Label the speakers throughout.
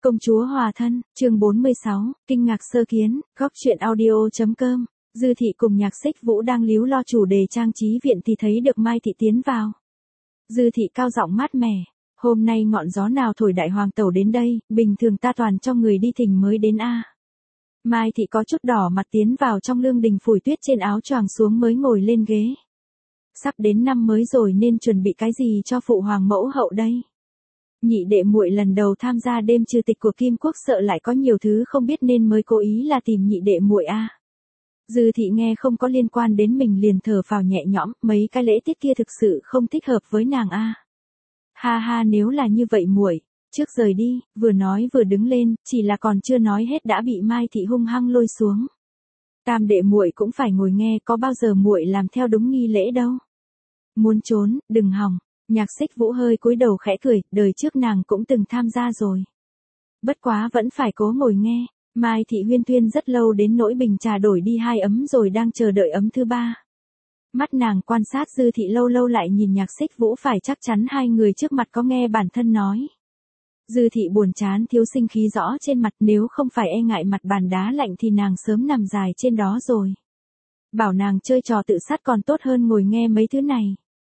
Speaker 1: Công chúa hòa thân, chương 46, kinh ngạc sơ kiến, góc truyện audio.com. Dư thị cùng Nhạc Xích Vũ đang líu lo chủ đề trang trí viện thì thấy được Mai thị tiến vào. Dư thị cao giọng mát mẻ, hôm nay ngọn gió nào thổi đại hoàng tẩu đến đây, bình thường ta toàn cho người đi thỉnh mới đến a. Mai thị có chút đỏ mặt tiến vào trong lương đình phủi tuyết trên áo choàng xuống mới ngồi lên ghế. Sắp đến năm mới rồi nên chuẩn bị cái gì cho phụ hoàng mẫu hậu đây? Nhị đệ muội lần đầu tham gia đêm trừ tịch của Kim Quốc sợ lại có nhiều thứ không biết nên mới cố ý là tìm nhị đệ muội a. Dư thị nghe không có liên quan đến mình liền thở phào nhẹ nhõm, mấy cái lễ tiết kia thực sự không thích hợp với nàng a. Ha ha, nếu là như vậy muội, trước rời đi, vừa nói vừa đứng lên, chỉ là còn chưa nói hết đã bị Mai thị hung hăng lôi xuống. Tam đệ muội cũng phải ngồi nghe, có bao giờ muội làm theo đúng nghi lễ đâu. Muốn trốn, đừng hòng. Nhạc Xích Vũ hơi cúi đầu khẽ cười, đời trước nàng cũng từng tham gia rồi. Bất quá vẫn phải cố ngồi nghe. Mai thị huyên thuyên rất lâu đến nỗi bình trà đổi đi 2 ấm rồi đang chờ đợi ấm thứ 3. Mắt nàng quan sát Dư thị lâu lâu lại nhìn Nhạc Xích Vũ, phải chắc chắn hai người trước mặt có nghe bản thân nói. Dư thị buồn chán thiếu sinh khí rõ trên mặt, nếu không phải e ngại mặt bàn đá lạnh thì nàng sớm nằm dài trên đó rồi. Bảo nàng chơi trò tự sát còn tốt hơn ngồi nghe mấy thứ này.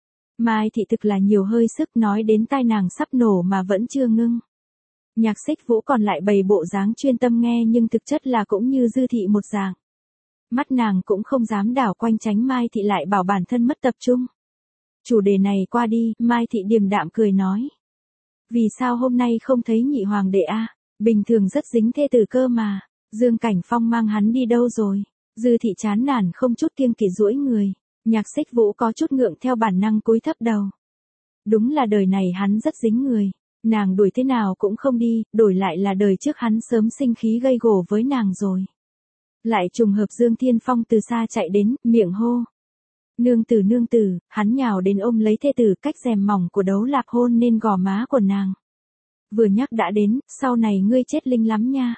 Speaker 1: Mai thị thực là nhiều hơi sức, nói đến tai nàng sắp nổ mà vẫn chưa ngưng. Nhạc Xích Vũ còn lại bày bộ dáng chuyên tâm nghe nhưng thực chất là cũng như Dư thị một dạng. Mắt nàng cũng không dám đảo quanh tránh Mai thị lại bảo bản thân mất tập trung. Chủ đề này qua đi, Mai thị điềm đạm cười nói. Vì sao hôm nay không thấy nhị hoàng đệ a? Bình thường rất dính thê tử cơ mà. Dương Cảnh Phong mang hắn đi đâu rồi? Dư thị chán nản không chút kiêng kỵ duỗi người. Nhạc Xích Vũ có chút ngượng theo bản năng cúi thấp đầu. Đúng là đời này hắn rất dính người. Nàng đuổi thế nào cũng không đi, đổi lại là đời trước hắn sớm sinh khí gây gổ với nàng rồi. Lại trùng hợp Dương Thiên Phong từ xa chạy đến, miệng hô. Nương tử, hắn nhào đến ôm lấy thê tử, cách rèm mỏng của Đấu Lạc hôn nên gò má của nàng. Vừa nhắc đã đến, sau này ngươi chết linh lắm nha.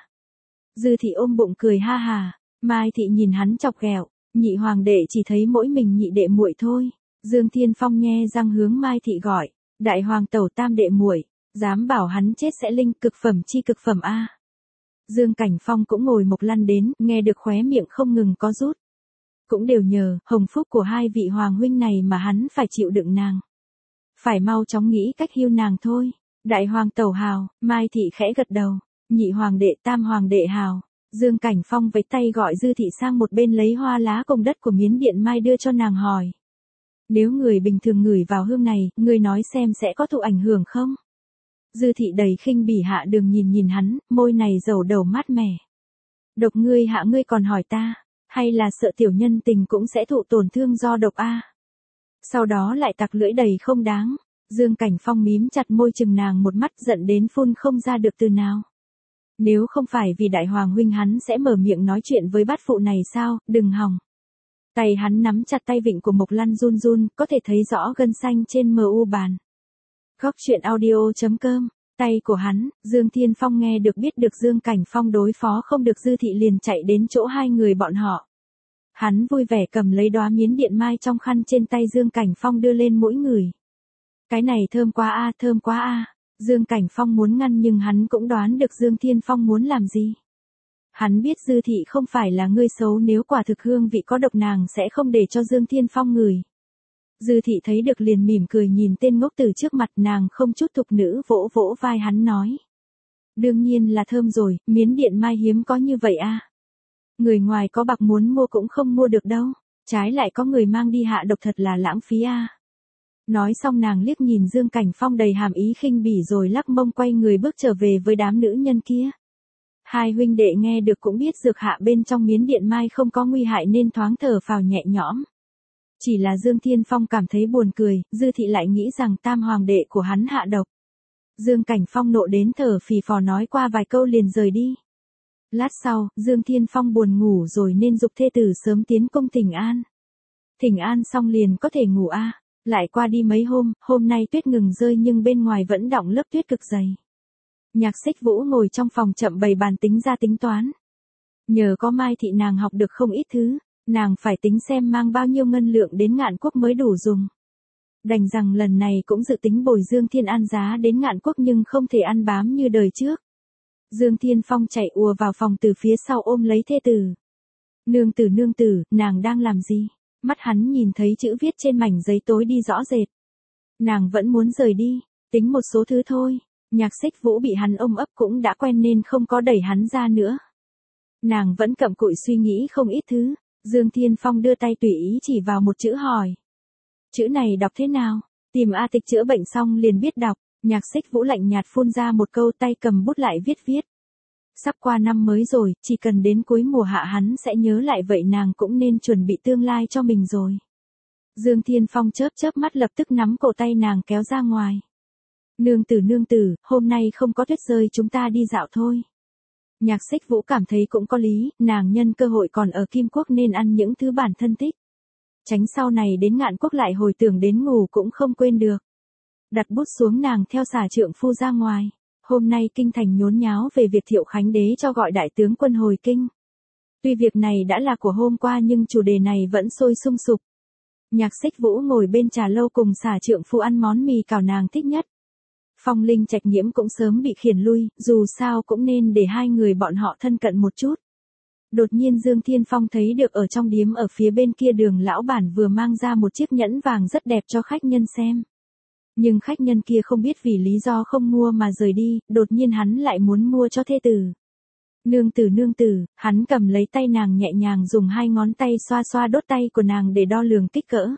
Speaker 1: Dư thị ôm bụng cười ha hà, Mai thị nhìn hắn chọc ghẹo, nhị hoàng đệ chỉ thấy mỗi mình nhị đệ muội thôi. Dương Thiên Phong nhe răng hướng Mai thị gọi, đại hoàng tẩu tam đệ muội, dám bảo hắn chết sẽ linh, cực phẩm chi cực phẩm a. Dương Cảnh Phong cũng ngồi mộc lăn đến, nghe được khóe miệng không ngừng có rút. Cũng đều nhờ hồng phúc của hai vị hoàng huynh này mà hắn phải chịu đựng nàng. Phải mau chóng nghĩ cách hưu nàng thôi. Đại hoàng tẩu hào, Mai thị khẽ gật đầu. Nhị hoàng đệ tam hoàng đệ hào. Dương Cảnh Phong với tay gọi Dư thị sang một bên lấy hoa lá cùng đất của miến điện Mai đưa cho nàng hỏi. Nếu người bình thường ngửi vào hương này, người nói xem sẽ có thụ ảnh hưởng không? Dư thị đầy khinh bỉ hạ đường nhìn hắn, môi này dầu đầu mát mẻ. Độc ngươi hạ ngươi còn hỏi ta, hay là sợ tiểu nhân tình cũng sẽ thụ tổn thương do độc a? Sau đó lại tặc lưỡi đầy không đáng. Dương Cảnh Phong mím chặt môi chừng nàng một mắt, giận đến phun không ra được từ nào. Nếu không phải vì đại hoàng huynh hắn sẽ mở miệng nói chuyện với bát phụ này sao, đừng hòng. Tay hắn nắm chặt tay vịn của Mộc Lăn run run, có thể thấy rõ gân xanh trên mu bàn. Góc truyện audio.com, tay của hắn, Dương Thiên Phong nghe được biết được Dương Cảnh Phong đối phó không được Dư thị liền chạy đến chỗ hai người bọn họ. Hắn vui vẻ cầm lấy đóa miến điện mai trong khăn trên tay Dương Cảnh Phong đưa lên mỗi người. Cái này thơm quá a, thơm quá a. Dương Cảnh Phong muốn ngăn nhưng hắn cũng đoán được Dương Thiên Phong muốn làm gì. Hắn biết Dư thị không phải là người xấu, nếu quả thực hương vị có độc nàng sẽ không để cho Dương Thiên Phong ngửi. Dư thị thấy được liền mỉm cười nhìn tên ngốc từ trước mặt, nàng không chút thục nữ vỗ vỗ vai hắn nói. Đương nhiên là thơm rồi, miến điện mai hiếm có như vậy a. Người ngoài có bạc muốn mua cũng không mua được đâu, trái lại có người mang đi hạ độc thật là lãng phí a. Nói xong nàng liếc nhìn Dương Cảnh Phong đầy hàm ý khinh bỉ rồi lắc mông quay người bước trở về với đám nữ nhân kia. Hai huynh đệ nghe được cũng biết dược hạ bên trong miến điện mai không có nguy hại nên thoáng thở phào nhẹ nhõm. Chỉ là Dương Thiên Phong cảm thấy buồn cười, Dư thị lại nghĩ rằng tam hoàng đệ của hắn hạ độc. Dương Cảnh Phong nộ đến thở phì phò nói qua vài câu liền rời đi. Lát sau, Dương Thiên Phong buồn ngủ rồi nên giục thê tử sớm tiến cung thỉnh an. Thỉnh an xong liền có thể ngủ a. Lại qua đi mấy hôm nay tuyết ngừng rơi nhưng bên ngoài vẫn đọng lớp tuyết cực dày. Nhạc Xích Vũ ngồi trong phòng chậm bày bàn tính ra tính toán. Nhờ có Mai thị nàng học được không ít thứ, nàng phải tính xem mang bao nhiêu ngân lượng đến Ngạn Quốc mới đủ dùng. Đành rằng lần này cũng dự tính bồi Dương Thiên An giá đến Ngạn Quốc nhưng không thể ăn bám như đời trước. Dương Thiên Phong chạy ùa vào phòng từ phía sau ôm lấy thê tử. Nương tử, nàng đang làm gì? Mắt hắn nhìn thấy chữ viết trên mảnh giấy tối đi rõ rệt. Nàng vẫn muốn rời đi, tính một số thứ thôi. Nhạc Xích Vũ bị hắn ôm ấp cũng đã quen nên không có đẩy hắn ra nữa. Nàng vẫn cặm cụi suy nghĩ không ít thứ. Dương Thiên Phong đưa tay tùy ý chỉ vào một chữ hỏi. Chữ này đọc thế nào? Tìm A Tịch chữa bệnh xong liền biết đọc. Nhạc Xích Vũ lạnh nhạt phun ra một câu, tay cầm bút lại viết. Sắp qua năm mới rồi, chỉ cần đến cuối mùa hạ hắn sẽ nhớ lại, vậy nàng cũng nên chuẩn bị tương lai cho mình rồi. Dương Thiên Phong chớp mắt lập tức nắm cổ tay nàng kéo ra ngoài. Nương tử, hôm nay không có tuyết rơi, chúng ta đi dạo thôi. Nhạc Xích Vũ cảm thấy cũng có lý, nàng nhân cơ hội còn ở Kim Quốc nên ăn những thứ bản thân thích. Tránh sau này đến Ngạn Quốc lại hồi tưởng đến ngủ cũng không quên được. Đặt bút xuống nàng theo xả trượng phu ra ngoài. Hôm nay kinh thành nhốn nháo về việc Thiệu Khánh Đế cho gọi đại tướng quân hồi kinh. Tuy việc này đã là của hôm qua nhưng chủ đề này vẫn sôi sung sục. Nhạc Xích Vũ ngồi bên trà lâu cùng xả trượng phu ăn món mì cảo nàng thích nhất. Phong Linh Trạch Nhiễm cũng sớm bị khiển lui, dù sao cũng nên để hai người bọn họ thân cận một chút. Đột nhiên Dương Thiên Phong thấy được ở trong điếm ở phía bên kia đường lão bản vừa mang ra một chiếc nhẫn vàng rất đẹp cho khách nhân xem. Nhưng khách nhân kia không biết vì lý do không mua mà rời đi, đột nhiên hắn lại muốn mua cho thê tử. Nương tử, hắn cầm lấy tay nàng nhẹ nhàng dùng hai ngón tay xoa xoa đốt tay của nàng để đo lường kích cỡ.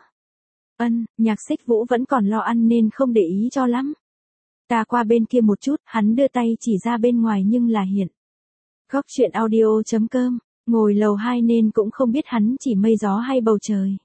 Speaker 1: Nhạc Xích Vũ vẫn còn lo ăn nên không để ý cho lắm. Ta qua bên kia một chút, hắn đưa tay chỉ ra bên ngoài nhưng là hiện. Góc truyện audio.com, ngồi lầu 2 nên cũng không biết hắn chỉ mây gió hay bầu trời.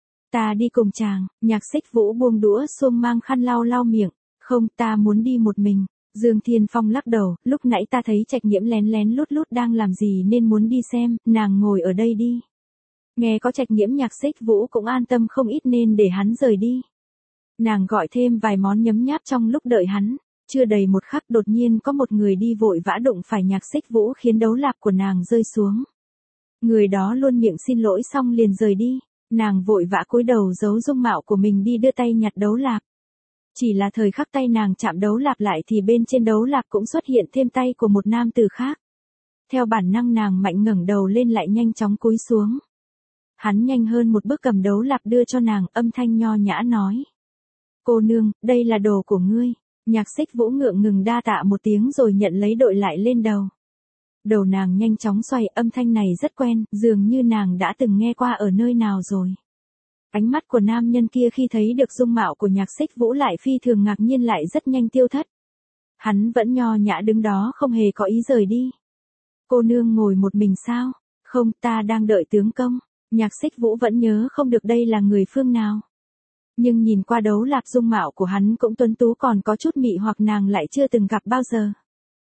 Speaker 1: Ta đi cùng chàng. Nhạc Xích Vũ buông đũa xuông mang khăn lau miệng. Không, ta muốn đi một mình. Dương Thiên Phong lắc đầu, lúc nãy ta thấy Trạch Nhiễm lén lút đang làm gì nên muốn đi xem, nàng ngồi ở đây đi. Nghe có Trạch Nhiễm Nhạc Xích Vũ cũng an tâm không ít nên để hắn rời đi. Nàng gọi thêm vài món nhấm nháp trong lúc đợi hắn. Chưa đầy một khắc đột nhiên có một người đi vội vã đụng phải Nhạc Xích Vũ khiến đấu lạp của nàng rơi xuống. Người đó luôn miệng xin lỗi xong liền rời đi. Nàng vội vã cúi đầu giấu dung mạo của mình đi đưa tay nhặt đấu lạp. Chỉ là thời khắc tay nàng chạm đấu lạp lại thì bên trên đấu lạp cũng xuất hiện thêm tay của một nam tử khác. Theo bản năng nàng mạnh ngẩng đầu lên lại nhanh chóng cúi xuống. Hắn nhanh hơn một bước cầm đấu lạp đưa cho nàng, âm thanh nho nhã nói. Cô nương, đây là đồ của ngươi. Nhạc Xích Vũ ngượng ngừng đa tạ một tiếng rồi nhận lấy đội lại lên đầu. Đầu nàng nhanh chóng xoay, âm thanh này rất quen, dường như nàng đã từng nghe qua ở nơi nào rồi. Ánh mắt của nam nhân kia khi thấy được dung mạo của Nhạc Xích Vũ lại phi thường ngạc nhiên lại rất nhanh tiêu thất. Hắn vẫn nho nhã đứng đó không hề có ý rời đi. Cô nương ngồi một mình sao? Không, ta đang đợi tướng công. Nhạc Xích Vũ vẫn nhớ không được đây là người phương nào. Nhưng nhìn qua đấu lạp dung mạo của hắn cũng tuấn tú còn có chút mị hoặc nàng lại chưa từng gặp bao giờ.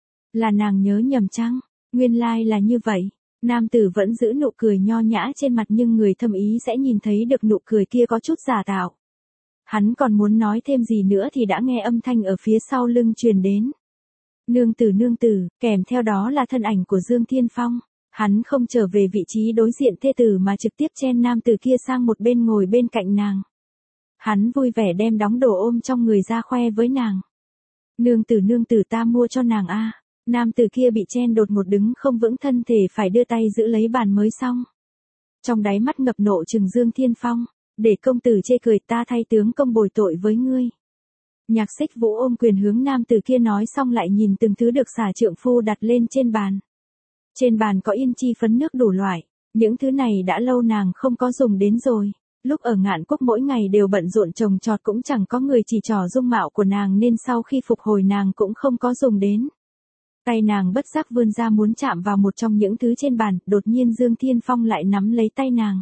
Speaker 1: Là nàng nhớ nhầm chăng? Nguyên lai là như vậy. Nam tử vẫn giữ nụ cười nho nhã trên mặt nhưng người thâm ý sẽ nhìn thấy được nụ cười kia có chút giả tạo. Hắn còn muốn nói thêm gì nữa thì đã nghe âm thanh ở phía sau lưng truyền đến. Nương tử, kèm theo đó là thân ảnh của Dương Thiên Phong. Hắn không trở về vị trí đối diện thê tử mà trực tiếp chen nam tử kia sang một bên ngồi bên cạnh nàng. Hắn vui vẻ đem đóng đồ ôm trong người ra khoe với nàng. Nương tử ta mua cho nàng a. Nam tử kia bị chen đột ngột đứng không vững thân thể phải đưa tay giữ lấy bàn mới xong. Trong đáy mắt ngập nộ trừng Dương Thiên Phong, để công tử chê cười, ta thay tướng công bồi tội với ngươi. Nhạc Xích Vũ ôm quyền hướng nam tử kia nói xong lại nhìn từng thứ được xả trượng phu đặt lên trên bàn. Trên bàn có yên chi phấn nước đủ loại, những thứ này đã lâu nàng không có dùng đến rồi. Lúc ở Ngạn Quốc mỗi ngày đều bận rộn trồng trọt cũng chẳng có người chỉ trỏ dung mạo của nàng nên sau khi phục hồi nàng cũng không có dùng đến. Tay nàng bất giác vươn ra muốn chạm vào một trong những thứ trên bàn, đột nhiên Dương Thiên Phong lại nắm lấy tay nàng.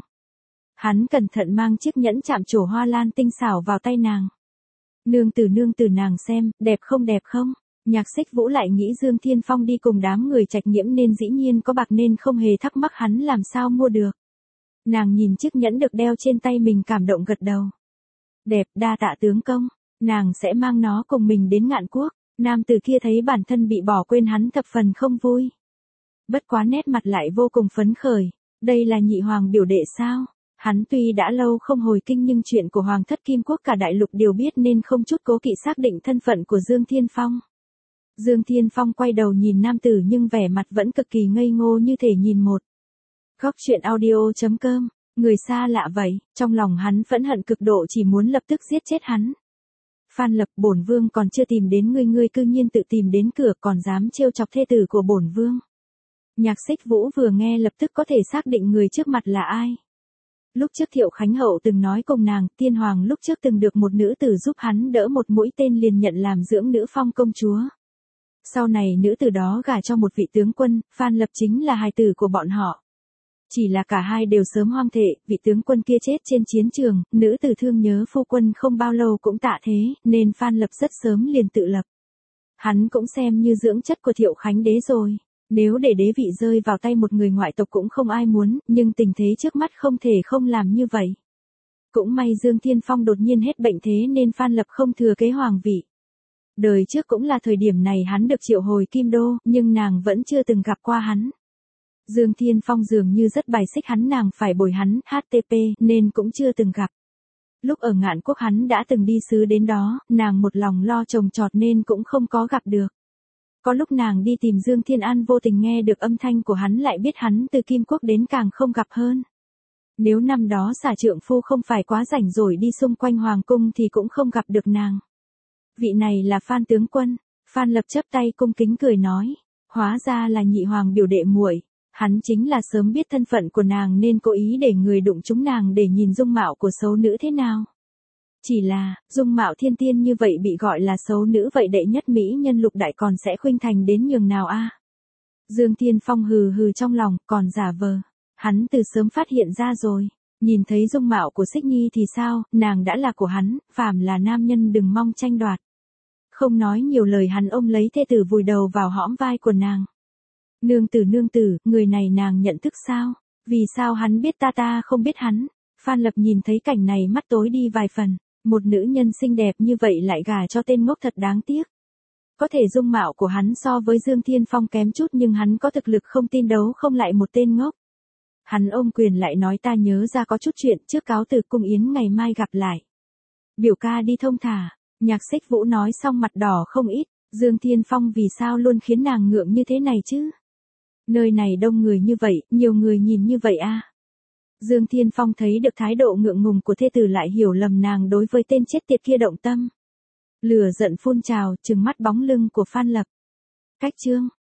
Speaker 1: Hắn cẩn thận mang chiếc nhẫn chạm trổ hoa lan tinh xảo vào tay nàng. Nương tử nàng xem, đẹp không? Nhạc Xích Vũ lại nghĩ Dương Thiên Phong đi cùng đám người Trạch Nhiễm nên dĩ nhiên có bạc nên không hề thắc mắc hắn làm sao mua được. Nàng nhìn chiếc nhẫn được đeo trên tay mình cảm động gật đầu. Đẹp, đa tạ tướng công, nàng sẽ mang nó cùng mình đến Ngạn Quốc. Nam tử kia thấy bản thân bị bỏ quên hắn thập phần không vui. Bất quá nét mặt lại vô cùng phấn khởi. Đây là nhị hoàng biểu đệ sao? Hắn tuy đã lâu không hồi kinh nhưng chuyện của Hoàng thất Kim Quốc cả đại lục đều biết nên không chút cố kỵ xác định thân phận của Dương Thiên Phong. Dương Thiên Phong quay đầu nhìn nam tử nhưng vẻ mặt vẫn cực kỳ ngây ngô như thể nhìn một. Góc truyện audio.com, người xa lạ vậy, trong lòng hắn phẫn hận cực độ chỉ muốn lập tức giết chết hắn. Phan Lập, bổn vương còn chưa tìm đến ngươi, ngươi cư nhiên tự tìm đến cửa còn dám trêu chọc thê tử của bổn vương. Nhạc Xích Vũ vừa nghe lập tức có thể xác định người trước mặt là ai. Lúc trước Thiệu Khánh Hậu từng nói cùng nàng, tiên hoàng lúc trước từng được một nữ tử giúp hắn đỡ một mũi tên liền nhận làm dưỡng nữ phong công chúa. Sau này nữ tử đó gả cho một vị tướng quân, Phan Lập chính là hài tử của bọn họ. Chỉ là cả hai đều sớm hoang thệ, vị tướng quân kia chết trên chiến trường, nữ tử thương nhớ phu quân không bao lâu cũng tạ thế, nên Phan Lập rất sớm liền tự lập. Hắn cũng xem như dưỡng chất của Thiệu Khánh đế rồi. Nếu để đế vị rơi vào tay một người ngoại tộc cũng không ai muốn, nhưng tình thế trước mắt không thể không làm như vậy. Cũng may Dương Thiên Phong đột nhiên hết bệnh thế nên Phan Lập không thừa kế hoàng vị. Đời trước cũng là thời điểm này hắn được triệu hồi Kim Đô, nhưng nàng vẫn chưa từng gặp qua hắn. Dương Thiên Phong dường như rất bài xích hắn, nàng phải bồi hắn, HTP, nên cũng chưa từng gặp. Lúc ở Ngạn Quốc hắn đã từng đi sứ đến đó, nàng một lòng lo trồng trọt nên cũng không có gặp được. Có lúc nàng đi tìm Dương Thiên An vô tình nghe được âm thanh của hắn lại biết hắn từ Kim Quốc đến càng không gặp hơn. Nếu năm đó xả trượng phu không phải quá rảnh rồi đi xung quanh hoàng cung thì cũng không gặp được nàng. Vị này là Phan tướng quân. Phan Lập chắp tay cung kính cười nói. Hóa ra là nhị hoàng biểu đệ muội. Hắn chính là sớm biết thân phận của nàng nên cố ý để người đụng trúng nàng để nhìn dung mạo của xấu nữ thế nào. Chỉ là, dung mạo thiên tiên như vậy bị gọi là xấu nữ vậy đệ nhất mỹ nhân lục đại còn sẽ khuynh thành đến nhường nào a? Dương Thiên Phong hừ hừ trong lòng, còn giả vờ. Hắn từ sớm phát hiện ra rồi. Nhìn thấy dung mạo của Xích Nhi thì sao, nàng đã là của hắn, phàm là nam nhân đừng mong tranh đoạt. Không nói nhiều lời hắn ôm lấy thê tử vùi đầu vào hõm vai của nàng. Nương tử, người này nàng nhận thức sao? Vì sao hắn biết ta không biết hắn? Phan Lập nhìn thấy cảnh này mắt tối đi vài phần. Một nữ nhân xinh đẹp như vậy lại gả cho tên ngốc thật đáng tiếc. Có thể dung mạo của hắn so với Dương Thiên Phong kém chút nhưng hắn có thực lực không tin đấu không lại một tên ngốc. Hắn ôm quyền lại nói ta nhớ ra có chút chuyện trước cáo từ cung yến ngày mai gặp lại. Biểu ca đi thông thả, Nhạc Xích Vũ nói xong mặt đỏ không ít, Dương Thiên Phong vì sao luôn khiến nàng ngượng như thế này chứ? Nơi này đông người như vậy, nhiều người nhìn như vậy a. Dương Thiên Phong thấy được thái độ ngượng ngùng của thê tử lại hiểu lầm nàng đối với tên chết tiệt kia động tâm. Lửa giận phun trào, trừng mắt bóng lưng của Phan Lập. Cách chương